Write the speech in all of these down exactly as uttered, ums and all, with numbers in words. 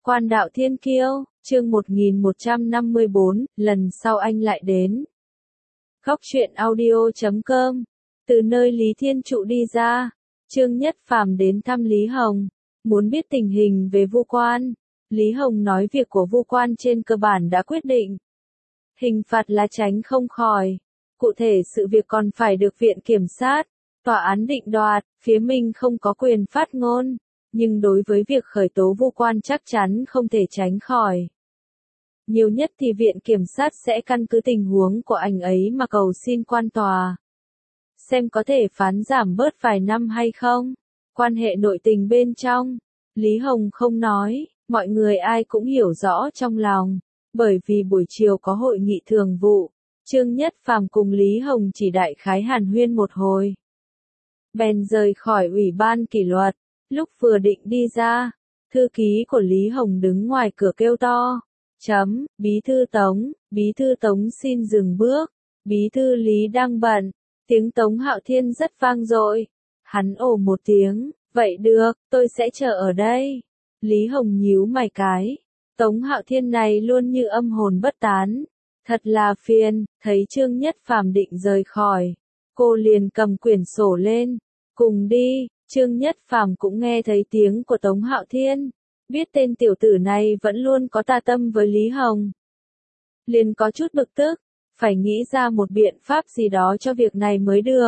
Quan đạo thiên kiêu, chương một nghìn một trăm năm mươi bốn, lần sau anh lại đến. Góc truyện audio chấm com. Từ nơi Lý Thiên Trụ đi ra, Trương Nhất Phàm đến thăm Lý Hồng, muốn biết tình hình về Vu Quan. Lý Hồng nói việc của Vu Quan trên cơ bản đã quyết định. Hình phạt là tránh không khỏi. Cụ thể sự việc còn phải được viện kiểm sát, tòa án định đoạt, phía mình không có quyền phát ngôn. Nhưng đối với việc khởi tố Vu Quan chắc chắn không thể tránh khỏi. Nhiều nhất thì viện kiểm sát sẽ căn cứ tình huống của anh ấy mà cầu xin quan tòa. Xem có thể phán giảm bớt vài năm hay không. Quan hệ nội tình bên trong, Lý Hồng không nói, mọi người ai cũng hiểu rõ trong lòng. Bởi vì buổi chiều có hội nghị thường vụ, Trương Nhất Phàm cùng Lý Hồng chỉ đại khái hàn huyên một hồi. Bèn rời khỏi ủy ban kỷ luật. Lúc vừa định đi ra, thư ký của Lý Hồng đứng ngoài cửa kêu to. Chấm, bí thư Tống, bí thư Tống xin dừng bước, bí thư Lý đang bận. Tiếng Tống Hạo Thiên rất vang dội. Hắn ồ một tiếng, vậy được, tôi sẽ chờ ở đây. Lý Hồng nhíu mày cái. Tống Hạo Thiên này luôn như âm hồn bất tán. Thật là phiền, thấy Trương Nhất Phàm định rời khỏi. Cô liền cầm quyển sổ lên. Cùng đi. Trương Nhất Phàm cũng nghe thấy tiếng của Tống Hạo Thiên, biết tên tiểu tử này vẫn luôn có tà tâm với Lý Hồng. Liền có chút bực tức, phải nghĩ ra một biện pháp gì đó cho việc này mới được.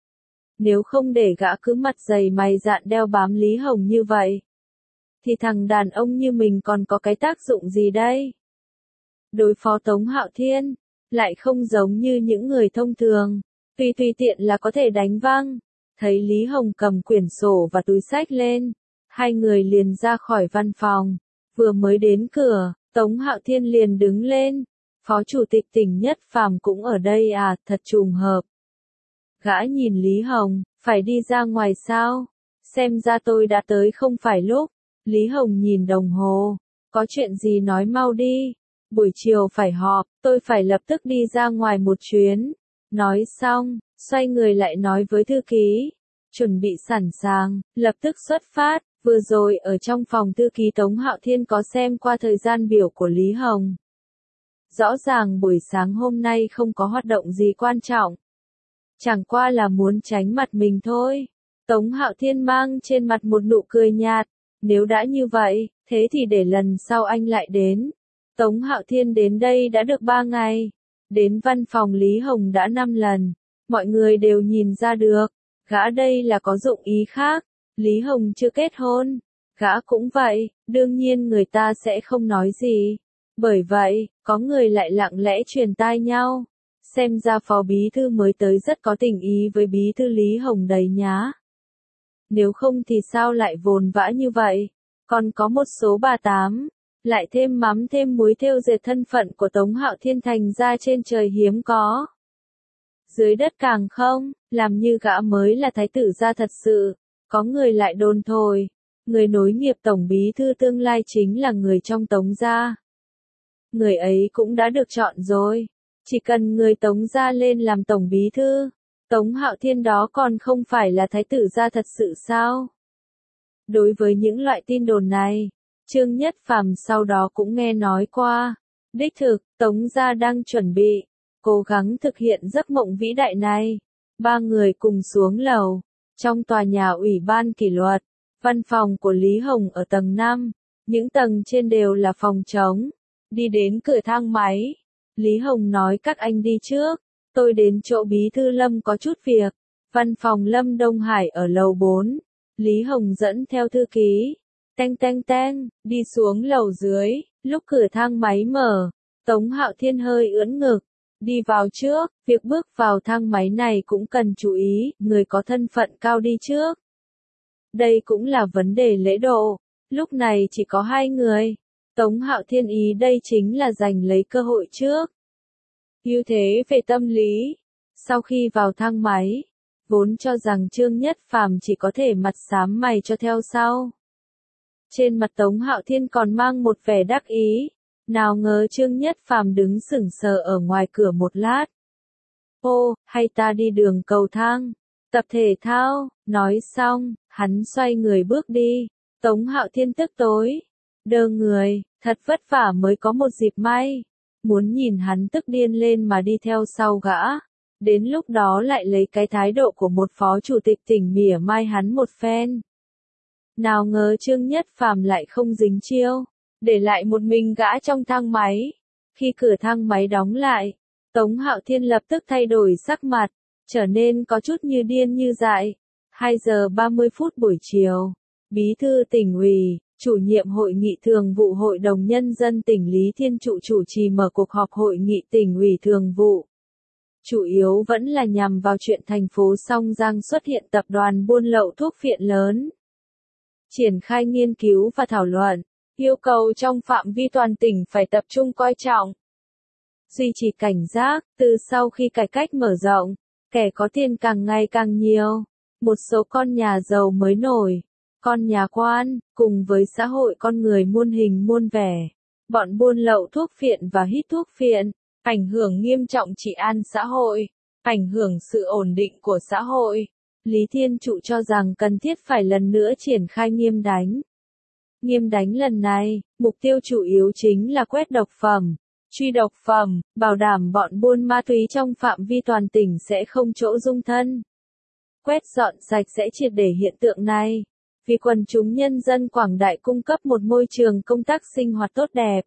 Nếu không để gã cứ mặt dày mày dạn đeo bám Lý Hồng như vậy, thì thằng đàn ông như mình còn có cái tác dụng gì đây? Đối phó Tống Hạo Thiên, lại không giống như những người thông thường, tùy tùy tiện là có thể đánh văng. Thấy Lý Hồng cầm quyển sổ và túi xách lên, hai người liền ra khỏi văn phòng. Vừa mới đến cửa, Tống Hạo Thiên liền đứng lên. Phó chủ tịch tỉnh Nhất Phàm cũng ở đây à, thật trùng hợp. Gã nhìn Lý Hồng, phải đi ra ngoài sao? Xem ra tôi đã tới không phải lúc. Lý Hồng nhìn đồng hồ, có chuyện gì nói mau đi. Buổi chiều phải họp, tôi phải lập tức đi ra ngoài một chuyến. Nói xong, xoay người lại nói với thư ký, chuẩn bị sẵn sàng, lập tức xuất phát. Vừa rồi ở trong phòng thư ký Tống Hạo Thiên có xem qua thời gian biểu của Lý Hồng. Rõ ràng buổi sáng hôm nay không có hoạt động gì quan trọng. Chẳng qua là muốn tránh mặt mình thôi. Tống Hạo Thiên mang trên mặt một nụ cười nhạt. Nếu đã như vậy, thế thì để lần sau anh lại đến. Tống Hạo Thiên đến đây đã được ba ngày. Đến văn phòng Lý Hồng đã năm lần. Mọi người đều nhìn ra được. Gã đây là có dụng ý khác. Lý Hồng chưa kết hôn. Gã cũng vậy. Đương nhiên người ta sẽ không nói gì. Bởi vậy, có người lại lặng lẽ truyền tai nhau. Xem ra phó bí thư mới tới rất có tình ý với bí thư Lý Hồng đấy nhá. Nếu không thì sao lại vồn vã như vậy. Còn có một số bà tám. Lại thêm mắm thêm muối thêu dệt thân phận của Tống Hạo Thiên thành ra trên trời hiếm có. Dưới đất càng không, làm như gã mới là thái tử gia thật sự. Có người lại đồn thổi, người nối nghiệp tổng bí thư tương lai chính là người trong Tống gia. Người ấy cũng đã được chọn rồi, chỉ cần người Tống gia lên làm tổng bí thư, Tống Hạo Thiên đó còn không phải là thái tử gia thật sự sao? Đối với những loại tin đồn này, Trương Nhất Phàm sau đó cũng nghe nói qua. Đích thực, Tống gia đang chuẩn bị, cố gắng thực hiện giấc mộng vĩ đại này. Ba người cùng xuống lầu, trong tòa nhà ủy ban kỷ luật, văn phòng của Lý Hồng ở tầng năm, những tầng trên đều là phòng trống. Đi đến cửa thang máy, Lý Hồng nói các anh đi trước, tôi đến chỗ bí thư Lâm có chút việc. Văn phòng Lâm Đông Hải ở lầu bốn, Lý Hồng dẫn theo thư ký. Teng teng teng, đi xuống lầu dưới, lúc cửa thang máy mở, Tống Hạo Thiên hơi ưỡn ngực, đi vào trước. Việc bước vào thang máy này cũng cần chú ý, người có thân phận cao đi trước. Đây cũng là vấn đề lễ độ, lúc này chỉ có hai người. Tống Hạo Thiên ý đây chính là giành lấy cơ hội trước. Ưu thế về tâm lý. Sau khi vào thang máy, vốn cho rằng Trương Nhất Phàm chỉ có thể mặt xám mày cho theo sau. Trên mặt Tống Hạo Thiên còn mang một vẻ đắc ý. Nào ngờ Trương Nhất Phàm đứng sững sờ ở ngoài cửa một lát. Ô, hay ta đi đường cầu thang, tập thể thao. Nói xong, hắn xoay người bước đi. Tống Hạo Thiên tức tối. Đơ người, thật vất vả mới có một dịp may. Muốn nhìn hắn tức điên lên mà đi theo sau gã. Đến lúc đó lại lấy cái thái độ của một phó chủ tịch tỉnh mỉa mai hắn một phen. Nào ngờ Trương Nhất Phàm lại không dính chiêu, để lại một mình gã trong thang máy. Khi cửa thang máy đóng lại, Tống Hạo Thiên lập tức thay đổi sắc mặt, trở nên có chút như điên như dại. hai giờ ba mươi phút buổi chiều, Bí thư tỉnh ủy, chủ nhiệm hội nghị thường vụ Hội đồng Nhân dân tỉnh Lý Thiên Trụ chủ trì mở cuộc họp hội nghị tỉnh ủy thường vụ. Chủ yếu vẫn là nhằm vào chuyện thành phố Song Giang xuất hiện tập đoàn buôn lậu thuốc phiện lớn. Triển khai nghiên cứu và thảo luận, yêu cầu trong phạm vi toàn tỉnh phải tập trung coi trọng. Duy trì cảnh giác, từ sau khi cải cách mở rộng, kẻ có tiền càng ngày càng nhiều. Một số con nhà giàu mới nổi, con nhà quan, cùng với xã hội con người muôn hình muôn vẻ. Bọn buôn lậu thuốc phiện và hít thuốc phiện, ảnh hưởng nghiêm trọng trị an xã hội, ảnh hưởng sự ổn định của xã hội. Lý Thiên Trụ cho rằng cần thiết phải lần nữa triển khai nghiêm đánh. Nghiêm đánh lần này, mục tiêu chủ yếu chính là quét độc phẩm, truy độc phẩm, bảo đảm bọn buôn ma túy trong phạm vi toàn tỉnh sẽ không chỗ dung thân. Quét dọn sạch sẽ triệt để hiện tượng này, vì quần chúng nhân dân quảng đại cung cấp một môi trường công tác sinh hoạt tốt đẹp.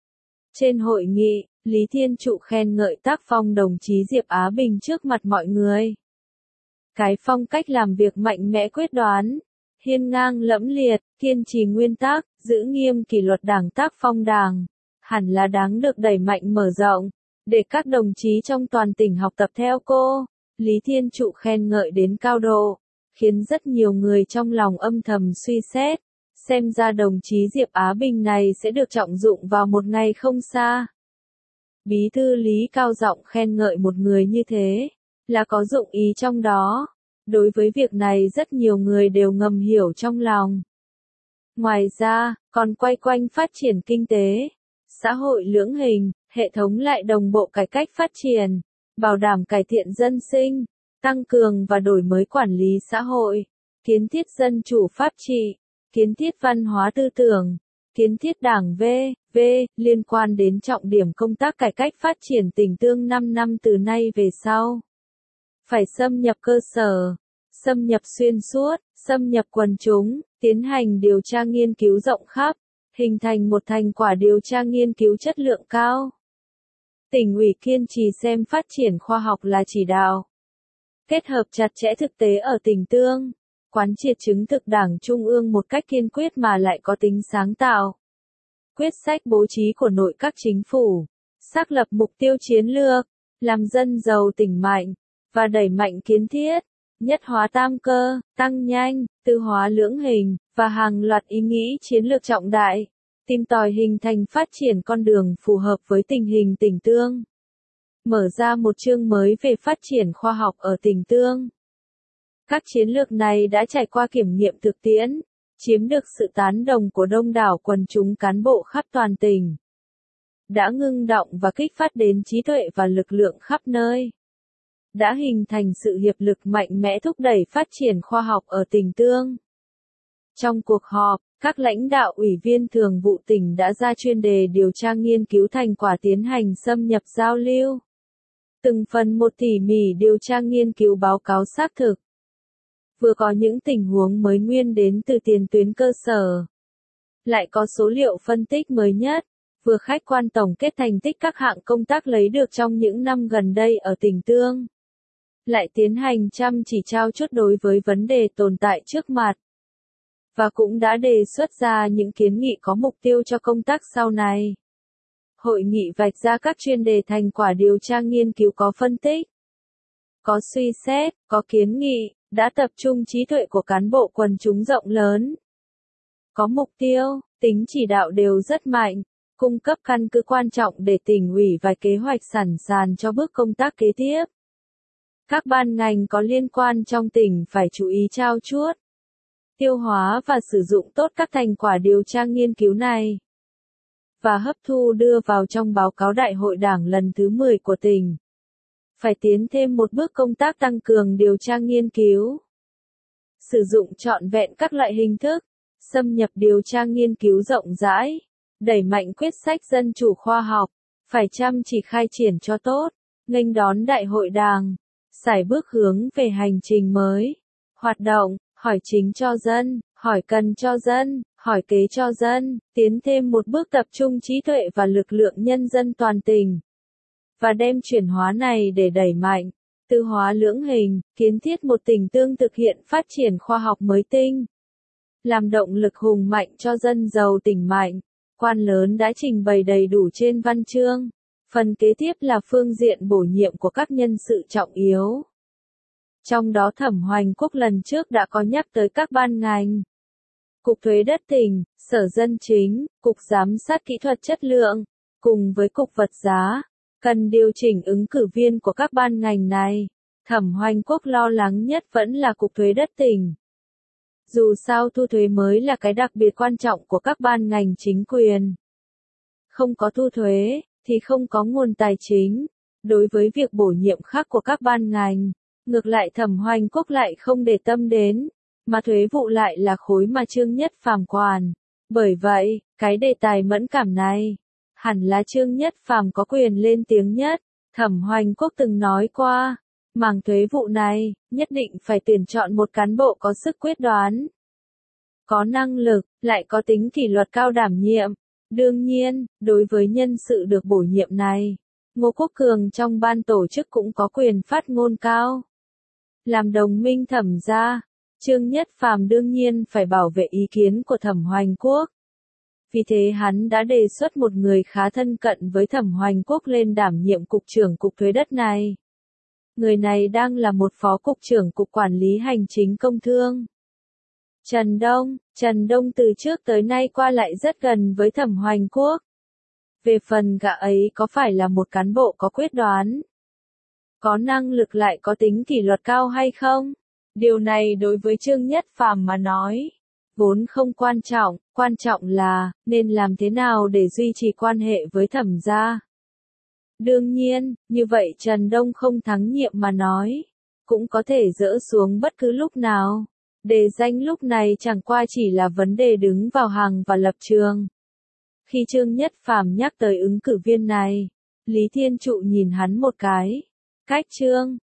Trên hội nghị, Lý Thiên Trụ khen ngợi tác phong đồng chí Diệp Á Bình trước mặt mọi người. Cái phong cách làm việc mạnh mẽ quyết đoán, hiên ngang lẫm liệt, kiên trì nguyên tắc, giữ nghiêm kỷ luật đảng tác phong đảng, hẳn là đáng được đẩy mạnh mở rộng, để các đồng chí trong toàn tỉnh học tập theo cô. Lý Thiên Trụ khen ngợi đến cao độ, khiến rất nhiều người trong lòng âm thầm suy xét, xem ra đồng chí Diệp Á Bình này sẽ được trọng dụng vào một ngày không xa. Bí thư Lý cao giọng khen ngợi một người như thế, là có dụng ý trong đó. Đối với việc này rất nhiều người đều ngầm hiểu trong lòng. Ngoài ra, còn quay quanh phát triển kinh tế, xã hội lưỡng hình, hệ thống lại đồng bộ cải cách phát triển, bảo đảm cải thiện dân sinh, tăng cường và đổi mới quản lý xã hội, kiến thiết dân chủ pháp trị, kiến thiết văn hóa tư tưởng, kiến thiết đảng V, V, liên quan đến trọng điểm công tác cải cách phát triển tỉnh Tương năm năm từ nay về sau. Phải xâm nhập cơ sở, xâm nhập xuyên suốt, xâm nhập quần chúng, tiến hành điều tra nghiên cứu rộng khắp, hình thành một thành quả điều tra nghiên cứu chất lượng cao. Tỉnh ủy kiên trì xem phát triển khoa học là chỉ đạo, kết hợp chặt chẽ thực tế ở tỉnh Tương, quán triệt chứng thực Đảng Trung ương một cách kiên quyết mà lại có tính sáng tạo. Quyết sách bố trí của nội các chính phủ, xác lập mục tiêu chiến lược, làm dân giàu tỉnh mạnh, và đẩy mạnh kiến thiết, nhất hóa tam cơ, tăng nhanh, tư hóa lưỡng hình, và hàng loạt ý nghĩ chiến lược trọng đại, tìm tòi hình thành phát triển con đường phù hợp với tình hình tỉnh Tương. Mở ra một chương mới về phát triển khoa học ở tỉnh Tương. Các chiến lược này đã trải qua kiểm nghiệm thực tiễn, chiếm được sự tán đồng của đông đảo quần chúng cán bộ khắp toàn tỉnh. Đã ngưng động và kích phát đến trí tuệ và lực lượng khắp nơi. Đã hình thành sự hiệp lực mạnh mẽ thúc đẩy phát triển khoa học ở tỉnh Tương. Trong cuộc họp, các lãnh đạo ủy viên thường vụ tỉnh đã ra chuyên đề điều tra nghiên cứu thành quả tiến hành xâm nhập giao lưu. Từng phần một tỉ mỉ điều tra nghiên cứu báo cáo xác thực. Vừa có những tình huống mới nguyên đến từ tiền tuyến cơ sở. Lại có số liệu phân tích mới nhất, vừa khách quan tổng kết thành tích các hạng công tác lấy được trong những năm gần đây ở tỉnh Tương. Lại tiến hành chăm chỉ trao chuốt đối với vấn đề tồn tại trước mặt. Và cũng đã đề xuất ra những kiến nghị có mục tiêu cho công tác sau này. Hội nghị vạch ra các chuyên đề thành quả điều tra nghiên cứu có phân tích, có suy xét, có kiến nghị, đã tập trung trí tuệ của cán bộ quần chúng rộng lớn. Có mục tiêu, tính chỉ đạo đều rất mạnh, cung cấp căn cứ quan trọng để tỉnh ủy và kế hoạch sẵn sàng cho bước công tác kế tiếp. Các ban ngành có liên quan trong tỉnh phải chú ý trao chuốt, tiêu hóa và sử dụng tốt các thành quả điều tra nghiên cứu này, và hấp thu đưa vào trong báo cáo Đại hội Đảng lần thứ mười của tỉnh. Phải tiến thêm một bước công tác tăng cường điều tra nghiên cứu. Sử dụng trọn vẹn các loại hình thức, xâm nhập điều tra nghiên cứu rộng rãi, đẩy mạnh quyết sách dân chủ khoa học, phải chăm chỉ khai triển cho tốt, nghênh đón đại hội Đảng, sải bước hướng về hành trình mới, hoạt động, hỏi chính cho dân, hỏi cần cho dân, hỏi kế cho dân, tiến thêm một bước tập trung trí tuệ và lực lượng nhân dân toàn tỉnh, và đem chuyển hóa này để đẩy mạnh, tư hóa lưỡng hình, kiến thiết một tỉnh tương thực hiện phát triển khoa học mới tinh, làm động lực hùng mạnh cho dân giàu tỉnh mạnh. Quan lớn đã trình bày đầy đủ trên văn chương. Phần kế tiếp là phương diện bổ nhiệm của các nhân sự trọng yếu. Trong đó Thẩm Hoành Quốc lần trước đã có nhắc tới các ban ngành. Cục Thuế đất tỉnh, Sở Dân Chính, Cục Giám sát Kỹ thuật Chất lượng, cùng với Cục Vật giá, cần điều chỉnh ứng cử viên của các ban ngành này. Thẩm Hoành Quốc lo lắng nhất vẫn là Cục Thuế đất tỉnh. Dù sao thu thuế mới là cái đặc biệt quan trọng của các ban ngành chính quyền. Không có thu thuế, thì không có nguồn tài chính. Đối với việc bổ nhiệm khác của các ban ngành, ngược lại Thẩm Hoành Quốc lại không để tâm đến, mà thuế vụ lại là khối mà Trương Nhất Phàm quản. Bởi vậy, cái đề tài mẫn cảm này, hẳn là Trương Nhất Phàm có quyền lên tiếng nhất. Thẩm Hoành Quốc từng nói qua, mảng thuế vụ này, nhất định phải tuyển chọn một cán bộ có sức quyết đoán, có năng lực, lại có tính kỷ luật cao đảm nhiệm. Đương nhiên, đối với nhân sự được bổ nhiệm này, Ngô Quốc Cường trong ban tổ chức cũng có quyền phát ngôn cao. Làm đồng minh Thẩm gia, Trương Nhất Phàm đương nhiên phải bảo vệ ý kiến của Thẩm Hoành Quốc. Vì thế hắn đã đề xuất một người khá thân cận với Thẩm Hoành Quốc lên đảm nhiệm cục trưởng cục thuế đất này. Người này đang là một phó cục trưởng cục quản lý hành chính công thương. Trần Đông, Trần Đông từ trước tới nay qua lại rất gần với Thẩm Hoành Quốc. Về phần gã ấy có phải là một cán bộ có quyết đoán, có năng lực lại có tính kỷ luật cao hay không? Điều này đối với Trương Nhất Phàm mà nói, vốn không quan trọng, quan trọng là, nên làm thế nào để duy trì quan hệ với Thẩm gia. Đương nhiên, như vậy Trần Đông không thắng nhiệm mà nói, cũng có thể dỡ xuống bất cứ lúc nào. Đề danh lúc này chẳng qua chỉ là vấn đề đứng vào hàng và lập trường. Khi Trương Nhất Phàm nhắc tới ứng cử viên này, Lý Thiên Trụ nhìn hắn một cái. Cách Trương,